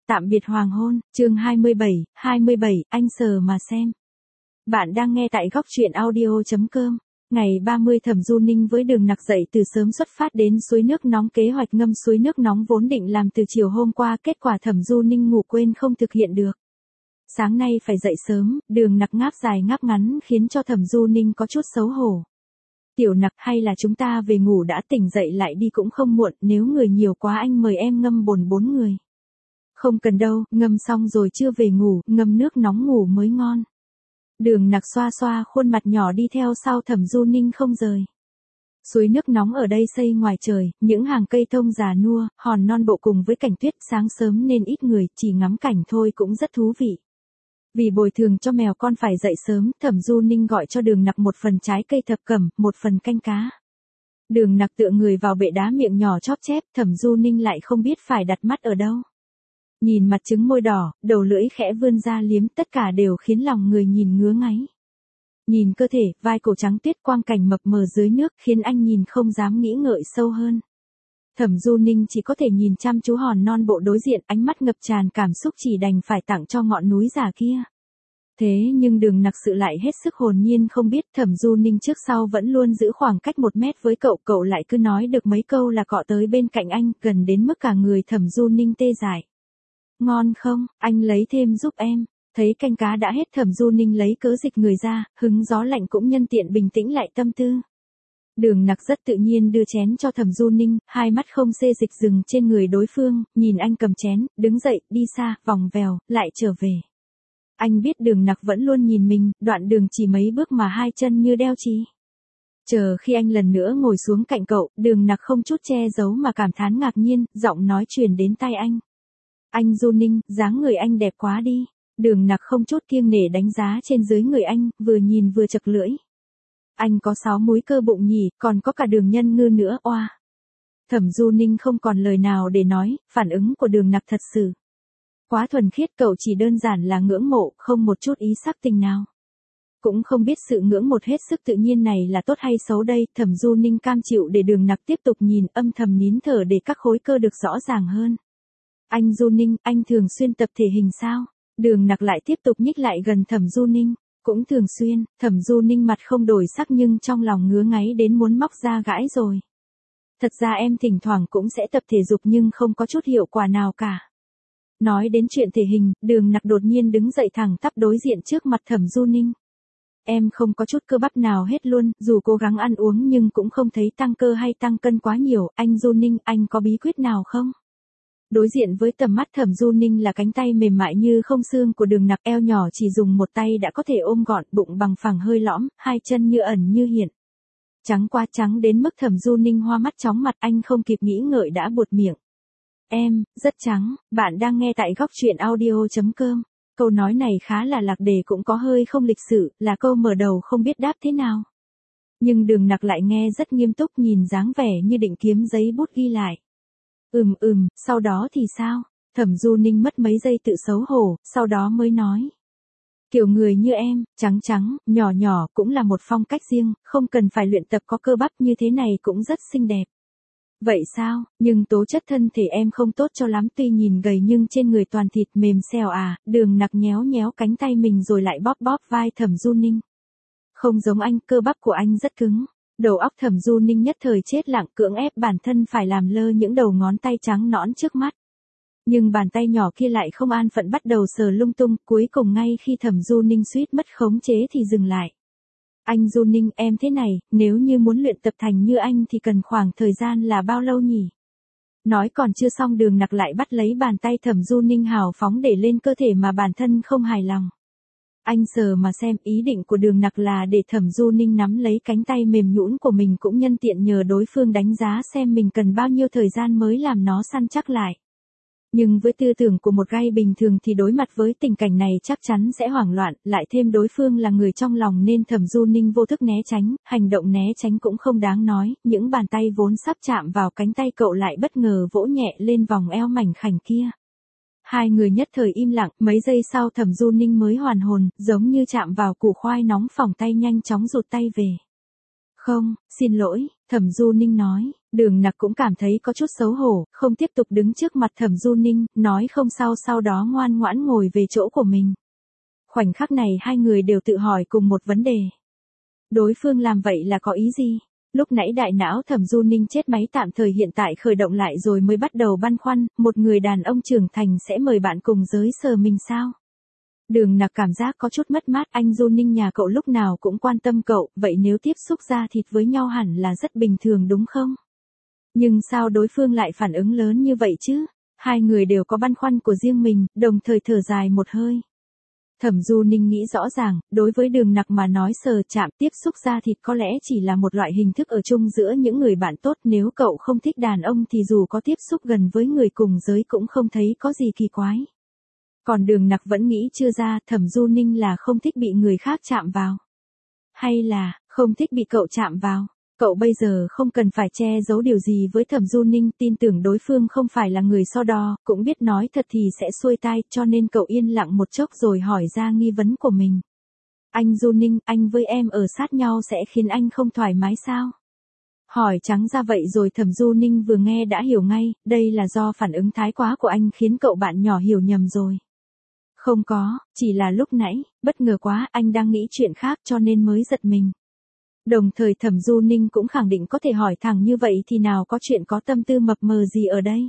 Tạm biệt hoàng hôn, chương 27, anh sờ mà xem. Bạn đang nghe tại góc truyện audio.com. Ngày 30 Thẩm Du Ninh với Đường Nặc dậy từ sớm xuất phát đến suối nước nóng, kế hoạch ngâm suối nước nóng vốn định làm từ chiều hôm qua, kết quả Thẩm Du Ninh ngủ quên không thực hiện được. Sáng nay phải dậy sớm, Đường Nặc ngáp dài ngáp ngắn khiến cho Thẩm Du Ninh có chút xấu hổ. Tiểu Nặc, hay là chúng ta về ngủ đã, tỉnh dậy lại đi cũng không muộn, nếu người nhiều quá anh mời em ngâm bồn 4 người. Không cần đâu, ngâm xong rồi chưa về ngủ, ngâm nước nóng ngủ mới ngon. Đường Nặc xoa xoa khuôn mặt nhỏ đi theo sau Thẩm Du Ninh không rời. Suối nước nóng ở đây xây ngoài trời, những hàng cây thông già nua, hòn non bộ cùng với cảnh tuyết, sáng sớm nên ít người, chỉ ngắm cảnh thôi cũng rất thú vị. Vì bồi thường cho mèo con phải dậy sớm, Thẩm Du Ninh gọi cho Đường Nặc một phần trái cây thập cẩm, một phần canh cá. Đường Nặc tựa người vào bệ đá, miệng nhỏ chóp chép, Thẩm Du Ninh lại không biết phải đặt mắt ở đâu. Nhìn mặt trứng môi đỏ, đầu lưỡi khẽ vươn ra liếm, tất cả đều khiến lòng người nhìn ngứa ngáy. Nhìn cơ thể, vai cổ trắng tuyết, quang cảnh mập mờ dưới nước khiến anh nhìn không dám nghĩ ngợi sâu hơn. Thẩm Du Ninh chỉ có thể nhìn chăm chú hòn non bộ đối diện, ánh mắt ngập tràn cảm xúc, chỉ đành phải tặng cho ngọn núi già kia. Thế nhưng Đường Nặc sự lại hết sức hồn nhiên không biết, Thẩm Du Ninh trước sau vẫn luôn giữ khoảng cách 1 mét với cậu, cậu lại cứ nói được mấy câu là cọ tới bên cạnh anh, gần đến mức cả người Thẩm Du Ninh tê dại. Ngon không, anh lấy thêm giúp em. Thấy canh cá đã hết, Thẩm Du Ninh lấy cớ dịch người ra, hứng gió lạnh cũng nhân tiện bình tĩnh lại tâm tư. Đường Nặc rất tự nhiên đưa chén cho Thẩm Du Ninh, hai mắt không xê dịch dừng trên người đối phương, nhìn anh cầm chén, đứng dậy, đi xa, vòng vèo, lại trở về. Anh biết Đường Nặc vẫn luôn nhìn mình, đoạn đường chỉ mấy bước mà hai chân như đeo chì. Chờ khi anh lần nữa ngồi xuống cạnh cậu, Đường Nặc không chút che giấu mà cảm thán ngạc nhiên, giọng nói truyền đến tai anh. Anh Du Ninh, dáng người anh đẹp quá đi. Đường Nặc không chút kiêng nể đánh giá trên dưới người anh, vừa nhìn vừa chật lưỡi. Anh có 6 múi cơ bụng nhỉ, còn có cả đường nhân ngư nữa, oa. Thẩm Du Ninh không còn lời nào để nói, phản ứng của Đường Nặc thật sự quá thuần khiết, cậu chỉ đơn giản là ngưỡng mộ, không một chút ý sắc tình nào. Cũng không biết sự ngưỡng một hết sức tự nhiên này là tốt hay xấu đây, Thẩm Du Ninh cam chịu để Đường Nặc tiếp tục nhìn, âm thầm nín thở để các khối cơ được rõ ràng hơn. Anh Du Ninh, anh thường xuyên tập thể hình sao? Đường Nặc lại tiếp tục nhích lại gần Thẩm Du Ninh. Cũng thường xuyên. Thẩm Du Ninh mặt không đổi sắc nhưng trong lòng ngứa ngáy đến muốn móc da gãi rồi. Thật ra em thỉnh thoảng cũng sẽ tập thể dục nhưng không có chút hiệu quả nào cả. Nói đến chuyện thể hình, Đường Nặc đột nhiên đứng dậy thẳng tắp đối diện trước mặt Thẩm Du Ninh. Em không có chút cơ bắp nào hết luôn, dù cố gắng ăn uống nhưng cũng không thấy tăng cơ hay tăng cân quá nhiều, anh Du Ninh, anh có bí quyết nào không? Đối diện với tầm mắt Thẩm Du Ninh là cánh tay mềm mại như không xương của Đường Nặc, eo nhỏ chỉ dùng một tay đã có thể ôm gọn, bụng bằng phẳng hơi lõm, hai chân như ẩn như hiện. Trắng quá trắng đến mức Thẩm Du Ninh hoa mắt chóng mặt, anh không kịp nghĩ ngợi đã buột miệng. Em, rất trắng, bạn đang nghe tại góc truyện audio.com. Câu nói này khá là lạc đề, cũng có hơi không lịch sự, là câu mở đầu không biết đáp thế nào. Nhưng Đường Nặc lại nghe rất nghiêm túc, nhìn dáng vẻ như định kiếm giấy bút ghi lại. Sau đó thì sao? Thẩm Du Ninh mất mấy giây tự xấu hổ, sau đó mới nói. Kiểu người như em, trắng trắng, nhỏ nhỏ cũng là một phong cách riêng, không cần phải luyện tập có cơ bắp như thế này cũng rất xinh đẹp. Vậy sao, nhưng tố chất thân thể em không tốt cho lắm, tuy nhìn gầy nhưng trên người toàn thịt mềm xèo à. Đường Nặc nhéo nhéo cánh tay mình rồi lại bóp bóp vai Thẩm Du Ninh. Không giống anh, cơ bắp của anh rất cứng. Đầu óc Thẩm Du Ninh nhất thời chết lặng, cưỡng ép bản thân phải làm lơ những đầu ngón tay trắng nõn trước mắt. Nhưng bàn tay nhỏ kia lại không an phận bắt đầu sờ lung tung, cuối cùng ngay khi Thẩm Du Ninh suýt mất khống chế thì dừng lại. Anh Du Ninh, em thế này, nếu như muốn luyện tập thành như anh thì cần khoảng thời gian là bao lâu nhỉ? Nói còn chưa xong, Đường Nặc lại bắt lấy bàn tay Thẩm Du Ninh hào phóng để lên cơ thể mà bản thân không hài lòng. Anh sờ mà xem, ý định của Đường Nặc là để Thẩm Du Ninh nắm lấy cánh tay mềm nhũn của mình, cũng nhân tiện nhờ đối phương đánh giá xem mình cần bao nhiêu thời gian mới làm nó săn chắc lại. Nhưng với tư tưởng của một gay bình thường thì đối mặt với tình cảnh này chắc chắn sẽ hoảng loạn, lại thêm đối phương là người trong lòng nên Thẩm Du Ninh vô thức né tránh, hành động né tránh cũng không đáng nói, những bàn tay vốn sắp chạm vào cánh tay cậu lại bất ngờ vỗ nhẹ lên vòng eo mảnh khảnh kia. Hai người nhất thời im lặng, mấy giây sau Thẩm Du Ninh mới hoàn hồn, giống như chạm vào củ khoai nóng, phỏng tay nhanh chóng rụt tay về. Không, xin lỗi, Thẩm Du Ninh nói, Đường Nặc cũng cảm thấy có chút xấu hổ, không tiếp tục đứng trước mặt Thẩm Du Ninh, nói không sao sau đó ngoan ngoãn ngồi về chỗ của mình. Khoảnh khắc này hai người đều tự hỏi cùng một vấn đề. Đối phương làm vậy là có ý gì? Lúc nãy đại não Thẩm Du Ninh chết máy tạm thời hiện tại khởi động lại rồi mới bắt đầu băn khoăn, một người đàn ông trưởng thành sẽ mời bạn cùng giới sờ mình sao? Đường Nặc cảm giác có chút mất mát, anh Du Ninh nhà cậu lúc nào cũng quan tâm cậu, vậy nếu tiếp xúc da thịt với nhau hẳn là rất bình thường đúng không? Nhưng sao đối phương lại phản ứng lớn như vậy chứ? Hai người đều có băn khoăn của riêng mình, đồng thời thở dài một hơi. Thẩm Du Ninh nghĩ rõ ràng, đối với Đường Nặc mà nói sờ chạm tiếp xúc da thịt có lẽ chỉ là một loại hình thức ở chung giữa những người bạn tốt, nếu cậu không thích đàn ông thì dù có tiếp xúc gần với người cùng giới cũng không thấy có gì kỳ quái. Còn Đường Nặc vẫn nghĩ chưa ra, Thẩm Du Ninh là không thích bị người khác chạm vào. Hay là, không thích bị cậu chạm vào. Cậu bây giờ không cần phải che giấu điều gì với Thẩm Du Ninh, tin tưởng đối phương không phải là người so đo, cũng biết nói thật thì sẽ xuôi tai, cho nên cậu yên lặng một chốc rồi hỏi ra nghi vấn của mình. Anh Du Ninh, anh với em ở sát nhau sẽ khiến anh không thoải mái sao? Hỏi trắng ra vậy rồi Thẩm Du Ninh vừa nghe đã hiểu ngay, đây là do phản ứng thái quá của anh khiến cậu bạn nhỏ hiểu nhầm rồi. Không có, chỉ là lúc nãy, bất ngờ quá, anh đang nghĩ chuyện khác cho nên mới giật mình. Đồng thời Thẩm Du Ninh cũng khẳng định có thể hỏi thẳng như vậy thì nào có chuyện có tâm tư mập mờ gì ở đây.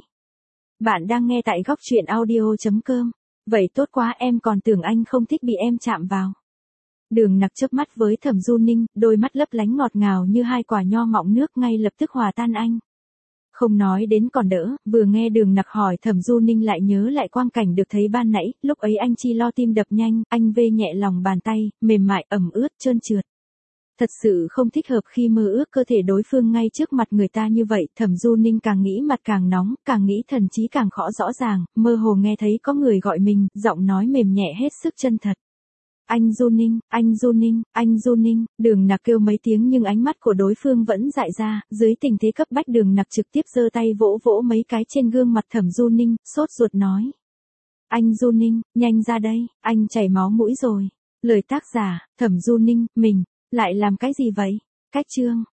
Bạn đang nghe tại góc truyện audio.com. Vậy tốt quá, em còn tưởng anh không thích bị em chạm vào. Đường Nặc chớp mắt với Thẩm Du Ninh, đôi mắt lấp lánh ngọt ngào như hai quả nho mọng nước ngay lập tức hòa tan anh. Không nói đến còn đỡ, vừa nghe Đường Nặc hỏi Thẩm Du Ninh lại nhớ lại quang cảnh được thấy ban nãy, lúc ấy anh chi lo tim đập nhanh, anh vê nhẹ lòng bàn tay, mềm mại, ẩm ướt, trơn trượt. Thật sự không thích hợp khi mơ ước cơ thể đối phương ngay trước mặt người ta như vậy, Thẩm Du Ninh càng nghĩ mặt càng nóng, càng nghĩ thần trí càng khó rõ ràng, mơ hồ nghe thấy có người gọi mình, giọng nói mềm nhẹ hết sức chân thật. Anh Du Ninh, anh Du Ninh, anh Du Ninh, Đường Nặc kêu mấy tiếng nhưng ánh mắt của đối phương vẫn dại ra, dưới tình thế cấp bách Đường Nặc trực tiếp giơ tay vỗ vỗ mấy cái trên gương mặt Thẩm Du Ninh, sốt ruột nói. Anh Du Ninh, nhanh ra đây, anh chảy máu mũi rồi. Lời tác giả, Thẩm Du Ninh, mình, lại làm cái gì vậy? Cách chương.